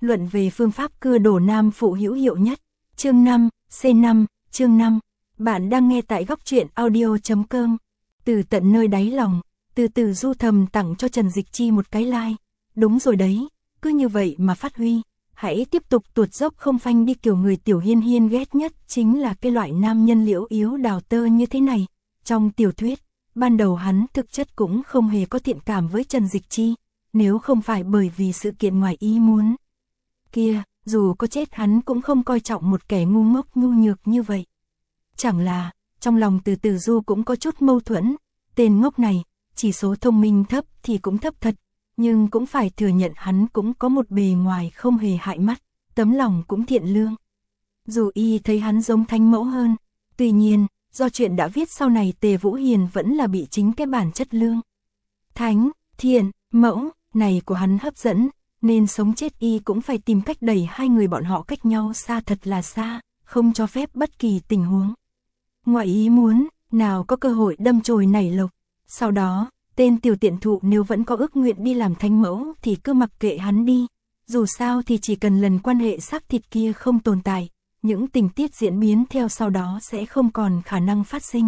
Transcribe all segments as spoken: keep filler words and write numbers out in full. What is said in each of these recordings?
luận về phương pháp cưa đổ nam phụ hữu hiệu nhất. Chương năm, C năm, chương năm. Bạn đang nghe tại góc truyện audio chấm com. Từ tận nơi đáy lòng, từ từ Du thầm tặng cho Trần Dịch Chi một cái like. Đúng rồi đấy, cứ như vậy mà phát huy. Hãy tiếp tục tuột dốc không phanh đi, kiểu người Tiểu Hiên Hiên ghét nhất chính là cái loại nam nhân liễu yếu đào tơ như thế này. Trong tiểu thuyết, ban đầu hắn thực chất cũng không hề có thiện cảm với Trần Dịch Chi, nếu không phải bởi vì sự kiện ngoài ý muốn kia, dù có chết hắn cũng không coi trọng một kẻ ngu ngốc nhu nhược như vậy. Chẳng là, trong lòng từ từ Du cũng có chút mâu thuẫn, tên ngốc này, chỉ số thông minh thấp thì cũng thấp thật, nhưng cũng phải thừa nhận hắn cũng có một bề ngoài không hề hại mắt, tấm lòng cũng thiện lương. Dù y thấy hắn giống thánh mẫu hơn, tuy nhiên, do chuyện đã viết sau này Tề Vũ Hiền vẫn là bị chính cái bản chất lương, thánh, thiện, mẫu này của hắn hấp dẫn, nên sống chết y cũng phải tìm cách đẩy hai người bọn họ cách nhau xa thật là xa, không cho phép bất kỳ tình huống ngoại ý muốn nào có cơ hội đâm chồi nảy lộc. Sau đó, tên tiểu tiện thụ nếu vẫn có ước nguyện đi làm thánh mẫu thì cứ mặc kệ hắn đi, dù sao thì chỉ cần lần quan hệ xác thịt kia không tồn tại, những tình tiết diễn biến theo sau đó sẽ không còn khả năng phát sinh.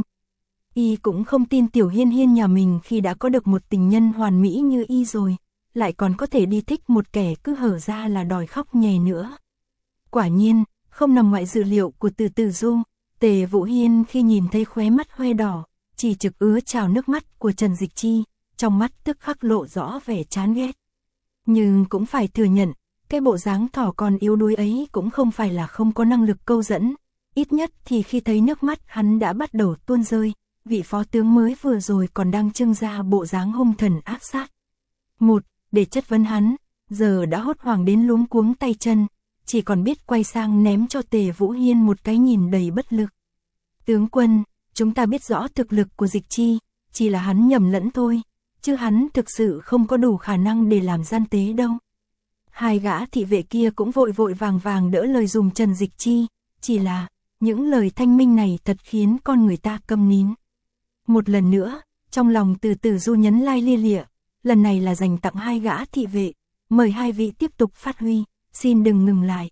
Y cũng không tin Tiểu Hiên Hiên nhà mình khi đã có được một tình nhân hoàn mỹ như y rồi, lại còn có thể đi thích một kẻ cứ hở ra là đòi khóc nhè nữa. Quả nhiên, không nằm ngoài dự liệu của từ từ Du, Tề Vũ Hiên khi nhìn thấy khóe mắt hoe đỏ, chỉ trực ứa trào nước mắt của Trần Dịch Chi, trong mắt tức khắc lộ rõ vẻ chán ghét. Nhưng cũng phải thừa nhận, cái bộ dáng thỏ con yếu đuối ấy cũng không phải là không có năng lực câu dẫn, ít nhất thì khi thấy nước mắt hắn đã bắt đầu tuôn rơi, vị phó tướng mới vừa rồi còn đang trưng ra bộ dáng hung thần ác sát. Một, để chất vấn hắn, giờ đã hốt hoảng đến luống cuống tay chân, chỉ còn biết quay sang ném cho Tề Vũ Hiên một cái nhìn đầy bất lực. Tướng quân, chúng ta biết rõ thực lực của Dịch Chi, chỉ là hắn nhầm lẫn thôi, chứ hắn thực sự không có đủ khả năng để làm gian tế đâu. Hai gã thị vệ kia cũng vội vội vàng vàng đỡ lời dùng Trần Dịch Chi, chỉ là, những lời thanh minh này thật khiến con người ta câm nín. Một lần nữa, trong lòng từ từ Du nhấn lai lia lịa, lần này là dành tặng hai gã thị vệ, mời hai vị tiếp tục phát huy, xin đừng ngừng lại.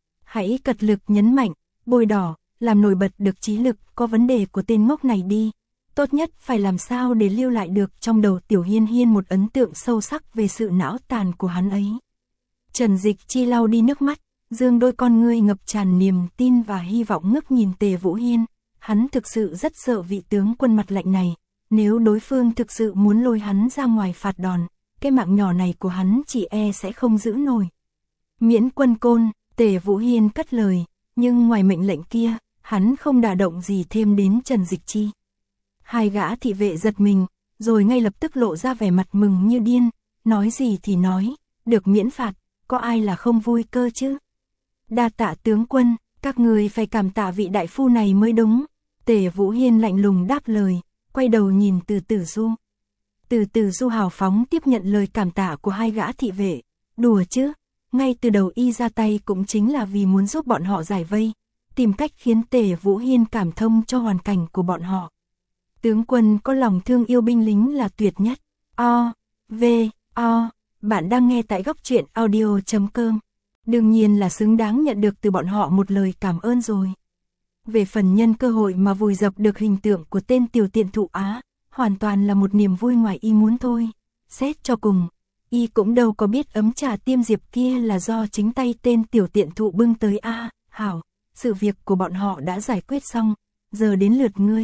Hãy cật lực nhấn mạnh, bôi đỏ, làm nổi bật được trí lực có vấn đề của tên ngốc này đi. Tốt nhất phải làm sao để lưu lại được trong đầu Tiểu Hiên Hiên một ấn tượng sâu sắc về sự não tàn của hắn ấy. Trần Dịch Chi lau đi nước mắt, dương đôi con ngươi ngập tràn niềm tin và hy vọng ngước nhìn Tề Vũ Hiên. Hắn thực sự rất sợ vị tướng quân mặt lạnh này, nếu đối phương thực sự muốn lôi hắn ra ngoài phạt đòn, cái mạng nhỏ này của hắn chỉ e sẽ không giữ nổi. Miễn quân côn, Tề Vũ Hiên cất lời, nhưng ngoài mệnh lệnh kia, hắn không đả động gì thêm đến Trần Dịch Chi. Hai gã thị vệ giật mình, rồi ngay lập tức lộ ra vẻ mặt mừng như điên, nói gì thì nói, được miễn phạt, có ai là không vui cơ chứ. Đa tạ tướng quân, các người phải cảm tạ vị đại phu này mới đúng. Tề Vũ Hiên lạnh lùng đáp lời, quay đầu nhìn từ từ Du. Từ từ Du hào phóng tiếp nhận lời cảm tạ của hai gã thị vệ, đùa chứ, ngay từ đầu y ra tay cũng chính là vì muốn giúp bọn họ giải vây, tìm cách khiến Tề Vũ Hiên cảm thông cho hoàn cảnh của bọn họ. Tướng quân có lòng thương yêu binh lính là tuyệt nhất. O, V, O, bạn đang nghe tại góc truyện audio chấm com. Đương nhiên là xứng đáng nhận được từ bọn họ một lời cảm ơn rồi. Về phần nhân cơ hội mà vùi dập được hình tượng của tên tiểu tiện thụ Á, hoàn toàn là một niềm vui ngoài y muốn thôi. Xét cho cùng, y cũng đâu có biết ấm trà tiêm diệp kia là do chính tay tên tiểu tiện thụ bưng tới a. À, hảo, sự việc của bọn họ đã giải quyết xong, giờ đến lượt ngươi.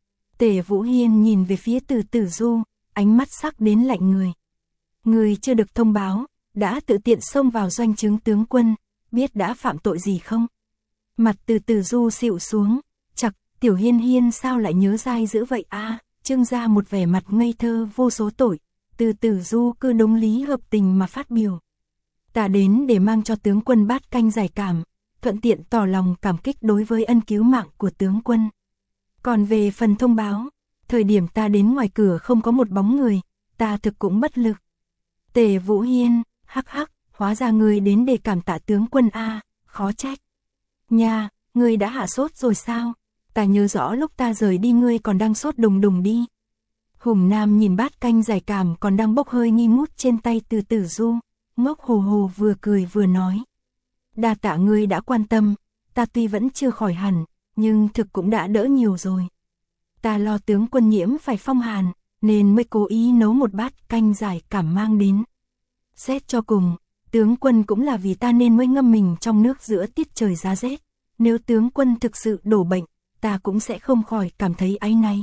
Tề Vũ Hiên nhìn về phía từ từ Du, ánh mắt sắc đến lạnh người. Ngươi chưa được thông báo, đã tự tiện xông vào doanh trướng tướng quân, biết đã phạm tội gì không? Mặt từ từ Du xịu xuống, chặt, Tiểu Hiên Hiên sao lại nhớ dai dữ vậy a? À, trưng ra một vẻ mặt ngây thơ vô số tội, từ từ Du cứ đúng lý hợp tình mà phát biểu. Ta đến để mang cho tướng quân bát canh giải cảm, thuận tiện tỏ lòng cảm kích đối với ân cứu mạng của tướng quân. Còn về phần thông báo, thời điểm ta đến ngoài cửa không có một bóng người, ta thực cũng bất lực. Tề Vũ Hiên, hắc hắc, hóa ra ngươi đến để cảm tạ tướng quân a, à, khó trách. Nha, ngươi đã hạ sốt rồi sao? Ta nhớ rõ lúc ta rời đi ngươi còn đang sốt đùng đùng đi. Hùng Nam nhìn bát canh giải cảm còn đang bốc hơi nghi ngút trên tay từ từ Du, ngốc hồ hồ vừa cười vừa nói. Đa tạ ngươi đã quan tâm, ta tuy vẫn chưa khỏi hẳn, nhưng thực cũng đã đỡ nhiều rồi. Ta lo tướng quân nhiễm phải phong hàn, nên mới cố ý nấu một bát canh giải cảm mang đến. Xét cho cùng, tướng quân cũng là vì ta nên mới ngâm mình trong nước giữa tiết trời giá rét. Nếu tướng quân thực sự đổ bệnh, ta cũng sẽ không khỏi cảm thấy áy náy.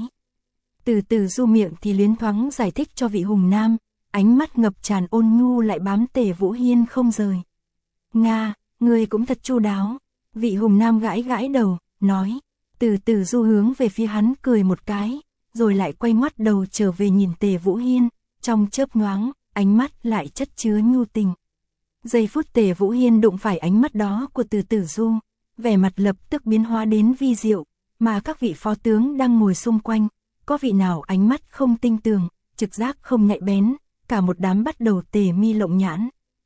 Từ từ du miệng thì luyến thoáng giải thích cho vị hùng nam, ánh mắt ngập tràn ôn nhu lại bám Tề Vũ Hiên không rời. Nga, ngươi cũng thật chu đáo. Vị hùng nam gãi gãi đầu, nói. Từ từ du hướng về phía hắn cười một cái, rồi lại quay ngoắt đầu trở về nhìn Tề Vũ Hiên, trong chớp nhoáng, ánh mắt lại chất chứa nhu tình. Giây phút Tề Vũ Hiên đụng phải ánh mắt đó của từ từ du, vẻ mặt lập tức biến hóa đến vi diệu, mà các vị phó tướng đang ngồi xung quanh, có vị nào ánh mắt không tinh tường, trực giác không nhạy bén, cả một đám bắt đầu tề mi lộng nhãn.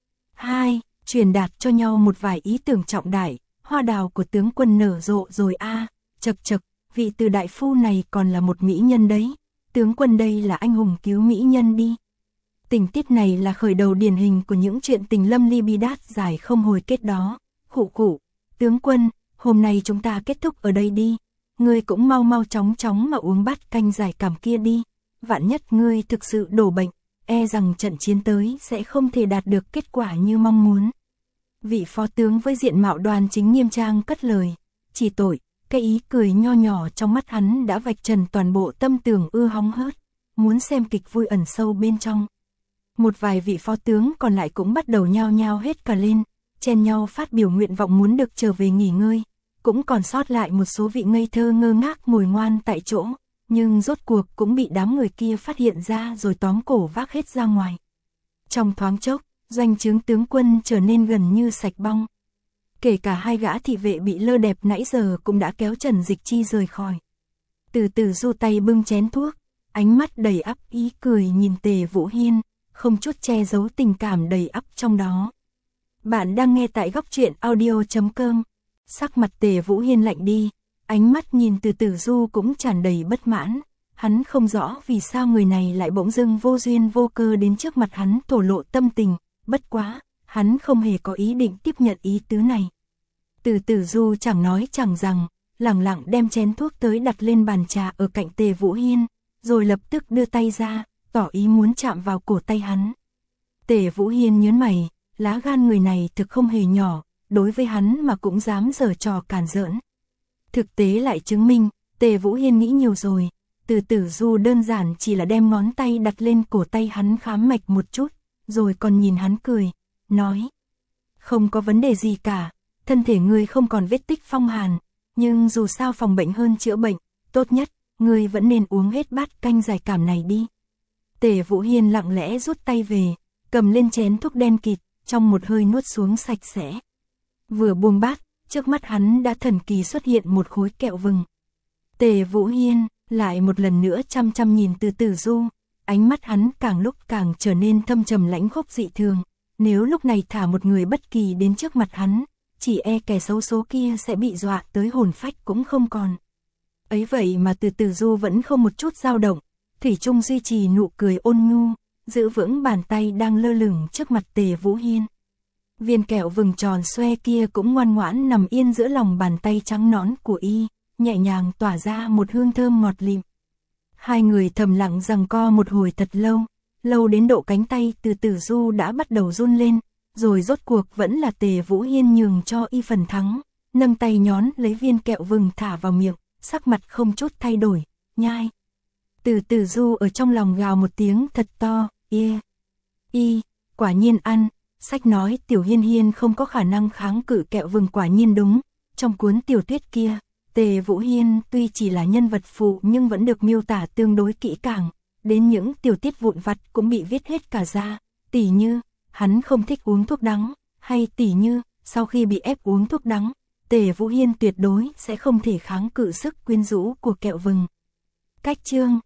Hai, truyền đạt cho nhau một vài ý tưởng trọng đại, hoa đào của tướng quân nở rộ rồi a, à, chật chật, vị từ đại phu này còn là một mỹ nhân đấy, tướng quân đây là anh hùng cứu mỹ nhân đi. Tình tiết này là khởi đầu điển hình của những chuyện tình lâm ly bi đát dài không hồi kết đó. Khụ khụ, tướng quân, hôm nay chúng ta kết thúc ở đây đi, ngươi cũng mau mau chóng chóng mà uống bát canh giải cảm kia đi, vạn nhất ngươi thực sự đổ bệnh, e rằng trận chiến tới sẽ không thể đạt được kết quả như mong muốn. Vị phó tướng với diện mạo đoan chính nghiêm trang cất lời, chỉ tội, cái ý cười nho nhỏ trong mắt hắn đã vạch trần toàn bộ tâm tưởng ưa hóng hớt, muốn xem kịch vui ẩn sâu bên trong. Một vài vị phó tướng còn lại cũng bắt đầu nhao nhao hết cả lên, chen nhau phát biểu nguyện vọng muốn được trở về nghỉ ngơi, cũng còn sót lại một số vị ngây thơ ngơ ngác ngồi ngoan tại chỗ, nhưng rốt cuộc cũng bị đám người kia phát hiện ra rồi tóm cổ vác hết ra ngoài. Trong thoáng chốc, doanh trướng tướng quân trở nên gần như sạch bong. Kể cả hai gã thị vệ bị lơ đẹp nãy giờ cũng đã kéo Trần Dịch Chi rời khỏi. Từ từ du tay bưng chén thuốc, ánh mắt đầy ắp ý cười nhìn Tề Vũ Hiên, không chút che giấu tình cảm đầy ắp trong đó. Bạn đang nghe tại góc truyện audio chấm com. Sắc mặt Tề Vũ Hiên lạnh đi, ánh mắt nhìn từ từ du cũng tràn đầy bất mãn. Hắn không rõ vì sao người này lại bỗng dưng vô duyên vô cơ đến trước mặt hắn thổ lộ tâm tình, bất quá, hắn không hề có ý định tiếp nhận ý tứ này. Từ từ du chẳng nói chẳng rằng, lẳng lặng đem chén thuốc tới đặt lên bàn trà ở cạnh Tề Vũ Hiên, rồi lập tức đưa tay ra, tỏ ý muốn chạm vào cổ tay hắn. Tề Vũ Hiên nhớn mày, lá gan người này thực không hề nhỏ, đối với hắn mà cũng dám giở trò càn giỡn. Thực tế lại chứng minh, Tề Vũ Hiên nghĩ nhiều rồi, từ từ du đơn giản chỉ là đem ngón tay đặt lên cổ tay hắn khám mạch một chút, rồi còn nhìn hắn cười, nói. Không có vấn đề gì cả, thân thể ngươi không còn vết tích phong hàn, nhưng dù sao phòng bệnh hơn chữa bệnh, tốt nhất, ngươi vẫn nên uống hết bát canh giải cảm này đi. Tề Vũ Hiên lặng lẽ rút tay về, cầm lên chén thuốc đen kịt, trong một hơi nuốt xuống sạch sẽ. Vừa buông bát, trước mắt hắn đã thần kỳ xuất hiện một khối kẹo vừng. Tề Vũ Hiên lại một lần nữa chăm chăm nhìn từ từ du, ánh mắt hắn càng lúc càng trở nên thâm trầm lãnh khốc dị thường. Nếu lúc này thả một người bất kỳ đến trước mặt hắn, chỉ e kẻ xấu số kia sẽ bị dọa tới hồn phách cũng không còn. Ấy vậy mà từ từ du vẫn không một chút dao động, thủy chung duy trì nụ cười ôn nhu, giữ vững bàn tay đang lơ lửng trước mặt Tề Vũ Hiên. Viên kẹo vừng tròn xoe kia cũng ngoan ngoãn nằm yên giữa lòng bàn tay trắng nõn của y, nhẹ nhàng tỏa ra một hương thơm ngọt lịm. Hai người thầm lặng giằng co một hồi thật lâu, lâu đến độ cánh tay từ từ du đã bắt đầu run lên, rồi rốt cuộc vẫn là Tề Vũ Hiên nhường cho y phần thắng, nâng tay nhón lấy viên kẹo vừng thả vào miệng, sắc mặt không chút thay đổi, nhai. Từ từ du ở trong lòng gào một tiếng thật to, yeah. Y, quả nhiên ăn, sách nói Tiểu Hiên Hiên không có khả năng kháng cự kẹo vừng quả nhiên đúng, trong cuốn tiểu thuyết kia, Tề Vũ Hiên tuy chỉ là nhân vật phụ nhưng vẫn được miêu tả tương đối kỹ càng, đến những tiểu tiết vụn vặt cũng bị viết hết cả ra, tỉ như, hắn không thích uống thuốc đắng, hay tỉ như, sau khi bị ép uống thuốc đắng, Tề Vũ Hiên tuyệt đối sẽ không thể kháng cự sức quyến rũ của kẹo vừng. Cách chương